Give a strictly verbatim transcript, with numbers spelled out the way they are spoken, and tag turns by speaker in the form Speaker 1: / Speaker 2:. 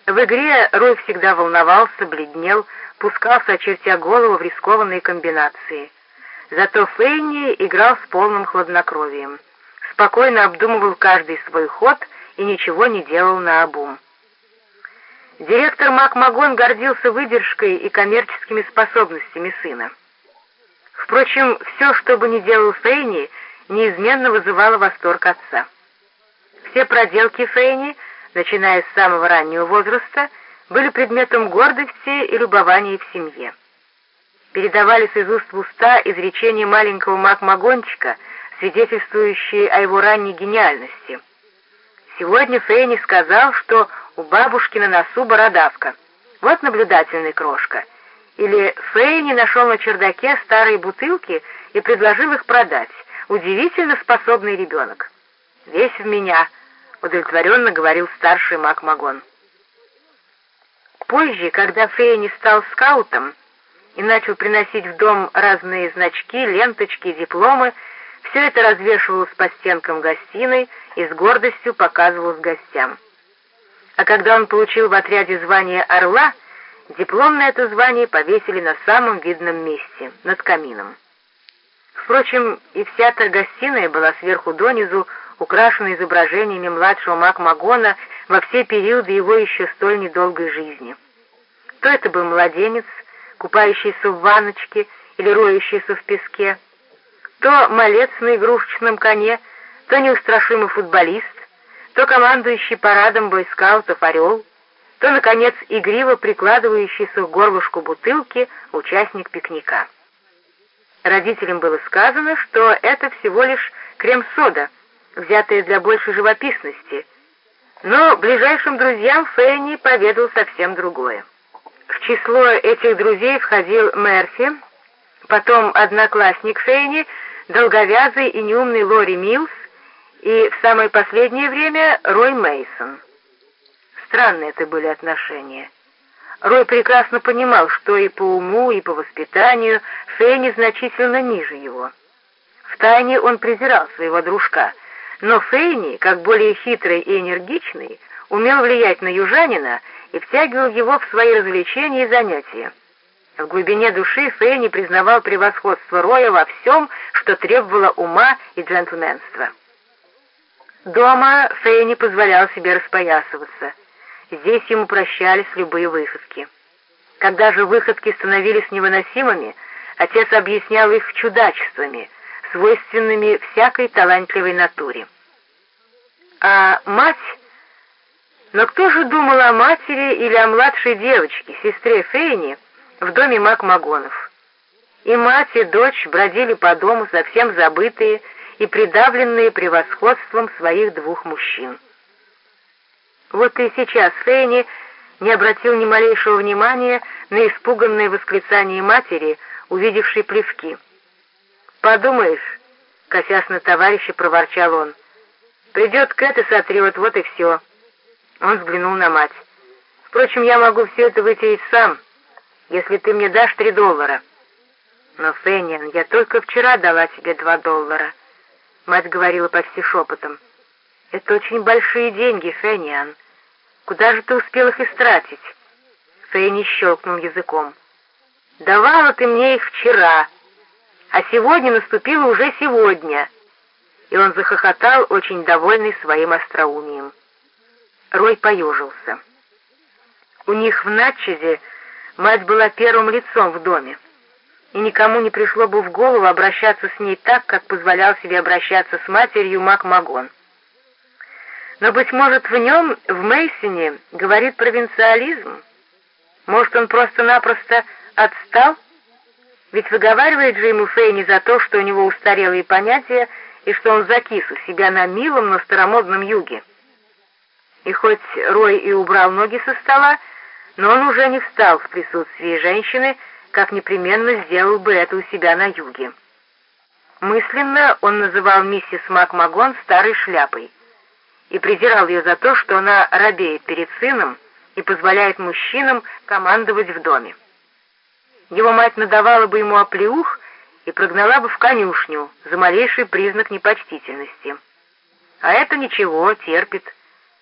Speaker 1: В игре Рой всегда волновался, бледнел, пускался, очертя голову, в рискованные комбинации. Зато Фейни играл с полным хладнокровием. Спокойно обдумывал каждый свой ход и ничего не делал наобум. Директор МакМагон гордился выдержкой и коммерческими способностями сына. Впрочем, все, что бы ни делал Фейни, неизменно вызывало восторг отца. Все проделки Фейни, начиная с самого раннего возраста, были предметом гордости и любования в семье. Передавались из уст в уста изречения маленького МакМагончика, свидетельствующие о его ранней гениальности. Сегодня Фейни сказал, что у бабушки на носу бородавка. Вот наблюдательный крошка. Или Фейни нашел на чердаке старые бутылки и предложил их продать. Удивительно способный ребенок. «Весь в меня», — удовлетворенно говорил старший МакМагон. Позже, когда Фейни стал скаутом и начал приносить в дом разные значки, ленточки, дипломы, все это развешивалось по стенкам гостиной и с гордостью показывалось гостям. А когда он получил в отряде звание «Орла», диплом на это звание повесили на самом видном месте, над камином. Впрочем, и вся эта гостиная была сверху донизу украшена изображениями младшего МакМагона во все периоды его еще столь недолгой жизни. То это был младенец, купающийся в ванночке или роющийся в песке, то малец на игрушечном коне, то неустрашимый футболист, то командующий парадом бойскаутов «Орел», то, наконец, игриво прикладывающийся к горлышку бутылки участник пикника. Родителям было сказано, что это всего лишь крем-сода, взятая для большей живописности, но ближайшим друзьям Фейни поведал совсем другое. В число этих друзей входил Мерфи, потом одноклассник Фейни, долговязый и неумный Лори Милс, и в самое последнее время Рой Мейсон. Странные это были отношения. Рой прекрасно понимал, что и по уму, и по воспитанию Фейни значительно ниже его. Втайне он презирал своего дружка, но Фейни, как более хитрый и энергичный, умел влиять на южанина и втягивал его в свои развлечения и занятия. В глубине души Фейни признавал превосходство Роя во всем, что требовало ума и джентльменства. Дома Фейни позволял себе распоясываться. Здесь ему прощались любые выходки. Когда же выходки становились невыносимыми, отец объяснял их чудачествами, свойственными всякой талантливой натуре. А мать... Но кто же думал о матери или о младшей девочке, сестре Фейни, в доме МакМагонов? И мать, и дочь бродили по дому, совсем забытые и придавленные превосходством своих двух мужчин. Вот и сейчас Фейни не обратил ни малейшего внимания на испуганное восклицание матери, увидевшей плевки. «Подумаешь», — косясь на товарища, проворчал он, — «придет Кэт и сотрет, вот и все». Он взглянул на мать. «Впрочем, я могу все это вытереть сам, если ты мне дашь три доллара». «Но, Фэниан, я только вчера дала тебе два доллара», — мать говорила почти шепотом. «Это очень большие деньги, Фэниан. Куда же ты успел их истратить?» Фэни щелкнул языком. «Давала ты мне их вчера, а сегодня наступило уже сегодня». И он захохотал, очень довольный своим остроумием. Рой поежился. У них в Натчезе мать была первым лицом в доме, и никому не пришло бы в голову обращаться с ней так, как позволял себе обращаться с матерью МакМагон. Но, быть может, в нем, в Мейсоне, говорит провинциализм? Может, он просто-напросто отстал? Ведь выговаривает же ему Фейни за то, что у него устарелые понятия, и что он закис у себя на милом, но старомодном юге. И хоть Рой и убрал ноги со стола, но он уже не встал в присутствии женщины, как непременно сделал бы это у себя на юге. Мысленно он называл миссис МакМагон старой шляпой и презирал ее за то, что она робеет перед сыном и позволяет мужчинам командовать в доме. Его мать надавала бы ему оплеух и прогнала бы в конюшню за малейший признак непочтительности. А это ничего, терпит.